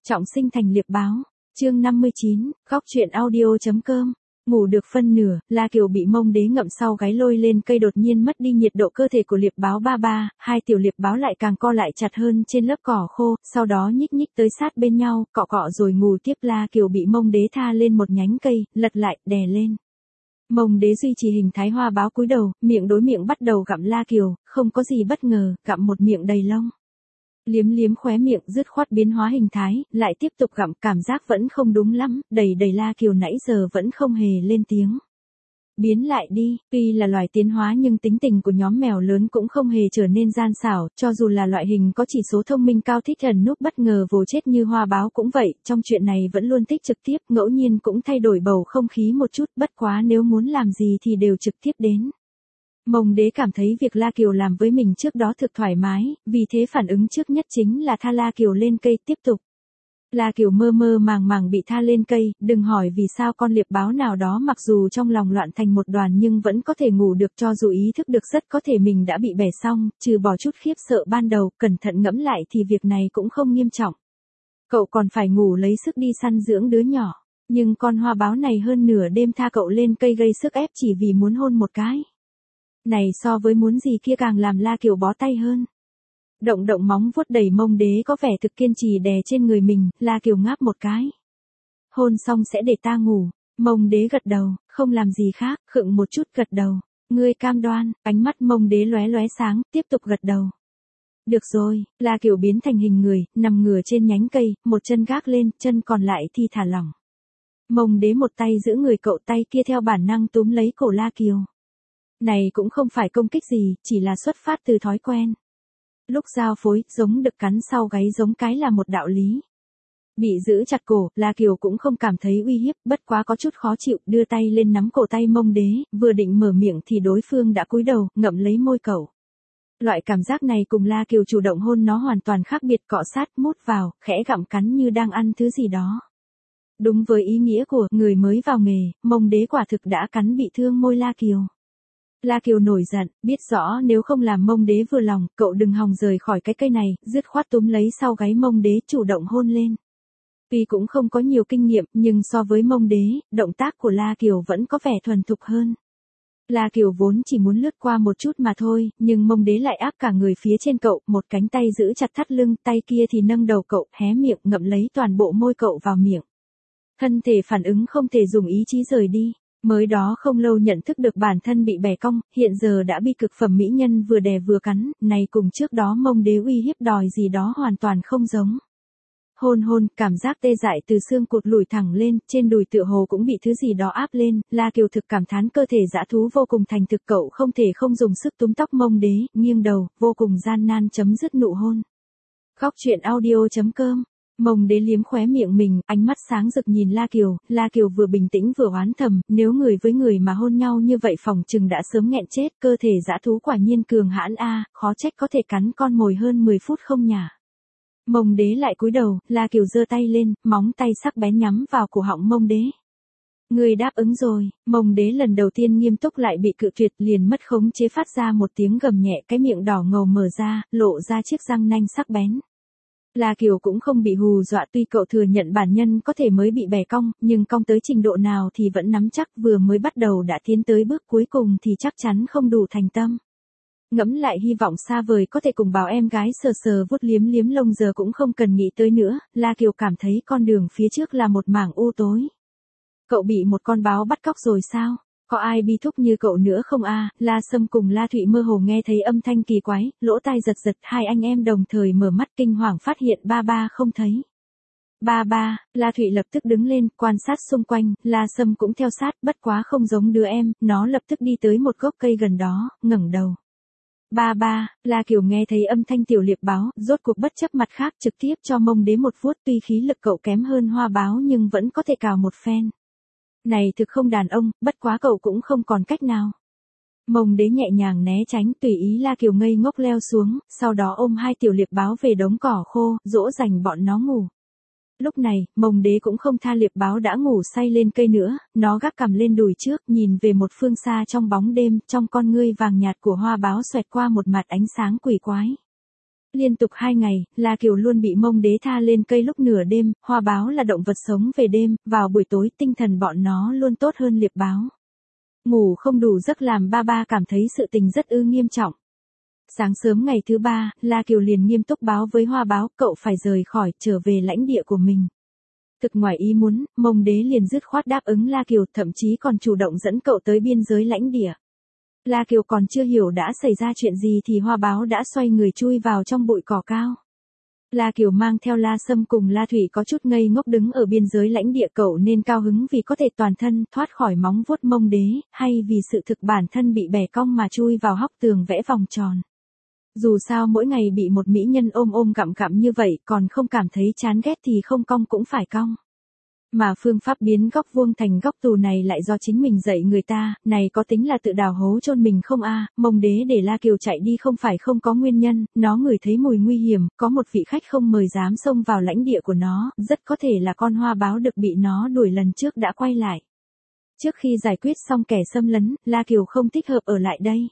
Trọng sinh thành liệp báo. Chương 59, góc truyện audio.com. Ngủ được phân nửa, La Kiều bị mông đế ngậm sau gáy lôi lên cây, đột nhiên mất đi nhiệt độ cơ thể của liệp báo ba ba, hai tiểu liệp báo lại càng co lại chặt hơn trên lớp cỏ khô, sau đó nhích nhích tới sát bên nhau, cọ cọ rồi ngủ tiếp. La Kiều bị mông đế tha lên một nhánh cây, lật lại, đè lên. Mông đế duy trì hình thái hoa báo cúi đầu, miệng đối miệng bắt đầu gặm La Kiều, không có gì bất ngờ, gặm một miệng đầy lông. Liếm liếm khóe miệng, dứt khoát biến hóa hình thái, lại tiếp tục gặm, cảm giác vẫn không đúng lắm, đầy La Kiều nãy giờ vẫn không hề lên tiếng. Biến lại đi, tuy là loài tiến hóa nhưng tính tình của nhóm mèo lớn cũng không hề trở nên gian xảo, cho dù là loại hình có chỉ số thông minh cao thích ẩn núp bất ngờ vồ chết như hoa báo cũng vậy, trong chuyện này vẫn luôn thích trực tiếp, ngẫu nhiên cũng thay đổi bầu không khí một chút, bất quá nếu muốn làm gì thì đều trực tiếp đến. Mông đế cảm thấy việc La Kiều làm với mình trước đó thực thoải mái, vì thế phản ứng trước nhất chính là tha La Kiều lên cây tiếp tục. La Kiều mơ mơ màng màng bị tha lên cây, đừng hỏi vì sao con liệp báo nào đó mặc dù trong lòng loạn thành một đoàn nhưng vẫn có thể ngủ được, cho dù ý thức được rất có thể mình đã bị bẻ xong, trừ bỏ chút khiếp sợ ban đầu, cẩn thận ngẫm lại thì việc này cũng không nghiêm trọng. Cậu còn phải ngủ lấy sức đi săn dưỡng đứa nhỏ, nhưng con hoa báo này hơn nửa đêm tha cậu lên cây gây sức ép chỉ vì muốn hôn một cái. Này so với muốn gì kia càng làm La Kiều bó tay hơn. Động động móng vuốt đẩy mông đế có vẻ thực kiên trì đè trên người mình, La Kiều ngáp một cái. Hôn xong sẽ để ta ngủ. Mông đế gật đầu, không làm gì khác, khựng một chút gật đầu. Ngươi cam đoan, ánh mắt mông đế lóe lóe sáng, tiếp tục gật đầu. Được rồi, La Kiều biến thành hình người, nằm ngửa trên nhánh cây, một chân gác lên, chân còn lại thì thả lỏng. Mông đế một tay giữ người cậu, tay kia theo bản năng túm lấy cổ La Kiều. Này cũng không phải công kích gì, chỉ là xuất phát từ thói quen. Lúc giao phối, giống đực cắn sau gáy giống cái là một đạo lý. Bị giữ chặt cổ, La Kiều cũng không cảm thấy uy hiếp, bất quá có chút khó chịu, đưa tay lên nắm cổ tay mông đế, vừa định mở miệng thì đối phương đã cúi đầu, ngậm lấy môi cậu. Loại cảm giác này cùng La Kiều chủ động hôn nó hoàn toàn khác biệt, cọ sát, mút vào, khẽ gặm cắn như đang ăn thứ gì đó. Đúng với ý nghĩa của người mới vào nghề, mông đế quả thực đã cắn bị thương môi La Kiều. La Kiều nổi giận, biết rõ nếu không làm mông đế vừa lòng, cậu đừng hòng rời khỏi cái cây này, dứt khoát túm lấy sau gáy mông đế chủ động hôn lên. Tuy cũng không có nhiều kinh nghiệm, nhưng so với mông đế, động tác của La Kiều vẫn có vẻ thuần thục hơn. La Kiều vốn chỉ muốn lướt qua một chút mà thôi, nhưng mông đế lại áp cả người phía trên cậu, một cánh tay giữ chặt thắt lưng, tay kia thì nâng đầu cậu, hé miệng ngậm lấy toàn bộ môi cậu vào miệng. Thân thể phản ứng không thể dùng ý chí rời đi. Mới đó không lâu nhận thức được bản thân bị bẻ cong, hiện giờ đã bị cực phẩm mỹ nhân vừa đè vừa cắn, này cùng trước đó mông đế uy hiếp đòi gì đó hoàn toàn không giống. Hôn hôn, cảm giác tê dại từ xương cụt lùi thẳng lên, trên đùi tựa hồ cũng bị thứ gì đó áp lên, La Kiều thực cảm thán cơ thể dã thú vô cùng thành thực, cậu không thể không dùng sức túm tóc mông đế, nghiêng đầu, vô cùng gian nan chấm dứt nụ hôn. Góc truyện audio.com. Mông đế liếm khóe miệng mình, ánh mắt sáng rực nhìn La Kiều vừa bình tĩnh vừa oán thầm, nếu người với người mà hôn nhau như vậy phòng chừng đã sớm nghẹn chết, cơ thể dã thú quả nhiên cường hãn a, khó trách có thể cắn con mồi hơn 10 phút không nhả. Mông đế lại cúi đầu, La Kiều giơ tay lên, móng tay sắc bén nhắm vào cổ họng mông đế. Người đáp ứng rồi, mông đế lần đầu tiên nghiêm túc lại bị cự tuyệt, liền mất khống chế phát ra một tiếng gầm nhẹ, cái miệng đỏ ngầu mở ra, lộ ra chiếc răng nanh sắc bén. La Kiều cũng không bị hù dọa, tuy cậu thừa nhận bản nhân có thể mới bị bẻ cong, nhưng cong tới trình độ nào thì vẫn nắm chắc, vừa mới bắt đầu đã tiến tới bước cuối cùng thì chắc chắn không đủ thành tâm. Ngẫm lại hy vọng xa vời có thể cùng bảo em gái sờ sờ vuốt liếm liếm lông giờ cũng không cần nghĩ tới nữa, La Kiều cảm thấy con đường phía trước là một mảng u tối. Cậu bị một con báo bắt cóc rồi sao? Có ai bi thúc như cậu nữa không a? La Sâm cùng La Thụy mơ hồ nghe thấy âm thanh kỳ quái, lỗ tai giật giật, hai anh em đồng thời mở mắt kinh hoàng phát hiện ba ba không thấy. Ba ba, La Thụy lập tức đứng lên, quan sát xung quanh, La Sâm cũng theo sát, bất quá không giống đứa em, nó lập tức đi tới một gốc cây gần đó, ngẩng đầu. Ba ba, La Kiều nghe thấy âm thanh tiểu liệp báo, rốt cuộc bất chấp mặt khác trực tiếp cho mông đế một vuốt, tuy khí lực cậu kém hơn hoa báo nhưng vẫn có thể cào một phen. Này thực không đàn ông, bất quá cậu cũng không còn cách nào. Mông đế nhẹ nhàng né tránh, tùy ý La Kiều ngây ngốc leo xuống, sau đó ôm hai tiểu liệp báo về đống cỏ khô, dỗ dành bọn nó ngủ. Lúc này, mông đế cũng không tha liệp báo đã ngủ say lên cây nữa, nó gác cằm lên đùi trước, nhìn về một phương xa trong bóng đêm, trong con ngươi vàng nhạt của hoa báo xoẹt qua một mặt ánh sáng quỷ quái. Liên tục 2 ngày, La Kiều luôn bị Mông Đế tha lên cây lúc nửa đêm, hoa báo là động vật sống về đêm, vào buổi tối tinh thần bọn nó luôn tốt hơn liệp báo. Ngủ không đủ giấc làm ba ba cảm thấy sự tình rất nghiêm trọng. Sáng sớm ngày thứ 3, La Kiều liền nghiêm túc báo với hoa báo cậu phải rời khỏi, trở về lãnh địa của mình. Thực ngoài ý muốn, Mông Đế liền dứt khoát đáp ứng La Kiều, thậm chí còn chủ động dẫn cậu tới biên giới lãnh địa. La Kiều còn chưa hiểu đã xảy ra chuyện gì thì hoa báo đã xoay người chui vào trong bụi cỏ cao. La Kiều mang theo La Sâm cùng La Thủy có chút ngây ngốc đứng ở biên giới lãnh địa, cậu nên cao hứng vì có thể toàn thân thoát khỏi móng vuốt Mông Đế, hay vì sự thực bản thân bị bẻ cong mà chui vào hốc tường vẽ vòng tròn. Dù sao mỗi ngày bị một mỹ nhân ôm ôm gặm gặm như vậy còn không cảm thấy chán ghét thì không cong cũng phải cong. Mà phương pháp biến góc vuông thành góc tù này lại do chính mình dạy người ta, này có tính là tự đào hố chôn mình không a? Mông Đế để La Kiều chạy đi không phải không có nguyên nhân, nó ngửi thấy mùi nguy hiểm, có một vị khách không mời dám xông vào lãnh địa của nó, rất có thể là con hoa báo được bị nó đuổi lần trước đã quay lại. Trước khi giải quyết xong kẻ xâm lấn, La Kiều không thích hợp ở lại đây.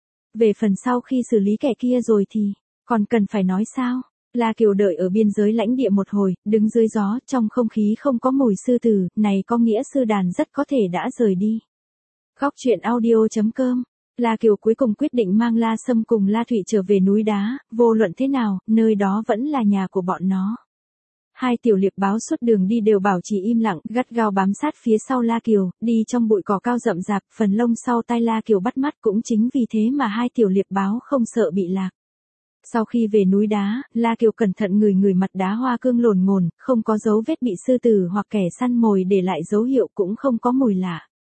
Về phần sau khi xử lý kẻ kia rồi thì, còn cần phải nói sao? La Kiều đợi ở biên giới lãnh địa một hồi, đứng dưới gió, trong không khí không có mùi sư tử, này có nghĩa sư đàn rất có thể đã rời đi. Góc truyện audio.com. La Kiều cuối cùng quyết định mang La Sâm cùng La Thụy trở về núi đá, vô luận thế nào, nơi đó vẫn là nhà của bọn nó. Hai tiểu liệp báo suốt đường đi đều bảo trì im lặng, gắt gao bám sát phía sau La Kiều, đi trong bụi cỏ cao rậm rạp, phần lông sau tai La Kiều bắt mắt, cũng chính vì thế mà hai tiểu liệp báo không sợ bị lạc. Sau khi về núi đá, La Kiều cẩn thận ngửi mặt đá hoa cương lồn ngồn, không có dấu vết bị sư tử hoặc kẻ săn mồi để lại dấu hiệu, cũng không có mùi lạ.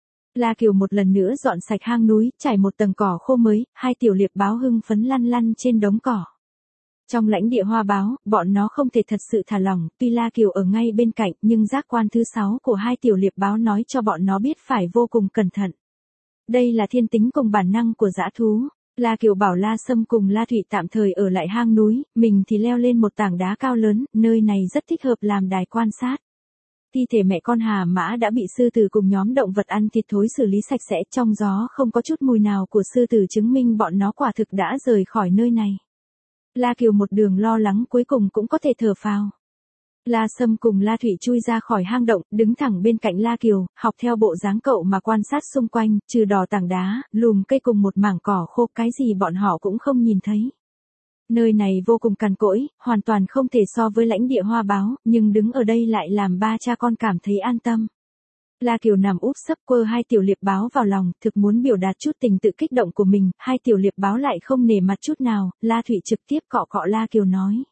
La Kiều một lần nữa dọn sạch hang núi, trải một tầng cỏ khô mới, hai tiểu liệp báo hưng phấn lăn lăn trên đống cỏ. Trong lãnh địa hoa báo, bọn nó không thể thật sự thả lỏng, tuy La Kiều ở ngay bên cạnh nhưng giác quan thứ 6 của hai tiểu liệp báo nói cho bọn nó biết phải vô cùng cẩn thận. Đây là thiên tính cùng bản năng của dã thú. La Kiều bảo La Sâm cùng La Thụy tạm thời ở lại hang núi, mình thì leo lên một tảng đá cao lớn, nơi này rất thích hợp làm đài quan sát. Thi thể mẹ con hà mã đã bị sư tử cùng nhóm động vật ăn thịt thối xử lý sạch sẽ, trong gió không có chút mùi nào của sư tử, chứng minh bọn nó quả thực đã rời khỏi nơi này. La Kiều một đường lo lắng cuối cùng cũng có thể thở phào. La Sâm cùng La Thụy chui ra khỏi hang động, đứng thẳng bên cạnh La Kiều, học theo bộ dáng cậu mà quan sát xung quanh, trừ đỏ tảng đá, lùm cây cùng một mảng cỏ khô, cái gì bọn họ cũng không nhìn thấy. Nơi này vô cùng cằn cỗi, hoàn toàn không thể so với lãnh địa hoa báo, nhưng đứng ở đây lại làm ba cha con cảm thấy an tâm. La Kiều nằm úp sấp quơ hai tiểu liệp báo vào lòng, thực muốn biểu đạt chút tình tự kích động của mình, hai tiểu liệp báo lại không nể mặt chút nào, La Thụy trực tiếp cọ cọ La Kiều nói.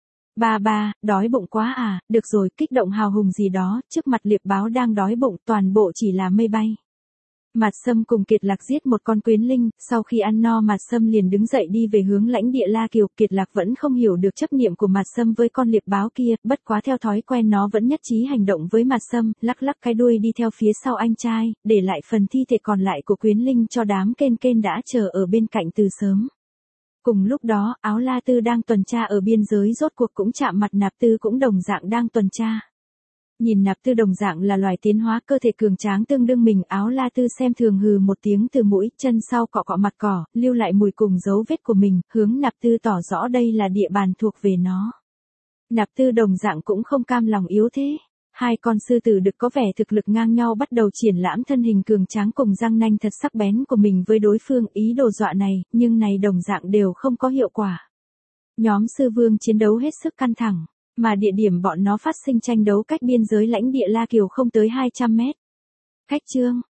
Ba, đói bụng quá à, được rồi, kích động hào hùng gì đó, trước mặt liệp báo đang đói bụng, toàn bộ chỉ là mây bay. Mạt Sâm cùng Kiệt Lạc giết một con quyến linh, sau khi ăn no Mạt Sâm liền đứng dậy đi về hướng lãnh địa La Kiều, Kiệt Lạc vẫn không hiểu được chấp niệm của Mạt Sâm với con liệp báo kia, bất quá theo thói quen nó vẫn nhất trí hành động với Mạt Sâm, lắc lắc cái đuôi đi theo phía sau anh trai, để lại phần thi thể còn lại của quyến linh cho đám kên kên đã chờ ở bên cạnh từ sớm. Cùng lúc đó, Áo La Tư đang tuần tra ở biên giới rốt cuộc cũng chạm mặt Nạp Tư cũng đồng dạng đang tuần tra. Nhìn Nạp Tư đồng dạng là loài tiến hóa cơ thể cường tráng tương đương mình, Áo La Tư xem thường hừ một tiếng từ mũi chân sau cọ cọ mặt cỏ, lưu lại mùi cùng dấu vết của mình, hướng Nạp Tư tỏ rõ đây là địa bàn thuộc về nó. Nạp Tư đồng dạng cũng không cam lòng yếu thế. Hai con sư tử đực có vẻ thực lực ngang nhau bắt đầu triển lãm thân hình cường tráng cùng răng nanh thật sắc bén của mình với đối phương, ý đồ dọa này, nhưng này đồng dạng đều không có hiệu quả. Nhóm sư vương chiến đấu hết sức căng thẳng, mà địa điểm bọn nó phát sinh tranh đấu cách biên giới lãnh địa La Kiều không tới 200 mét. Cách chương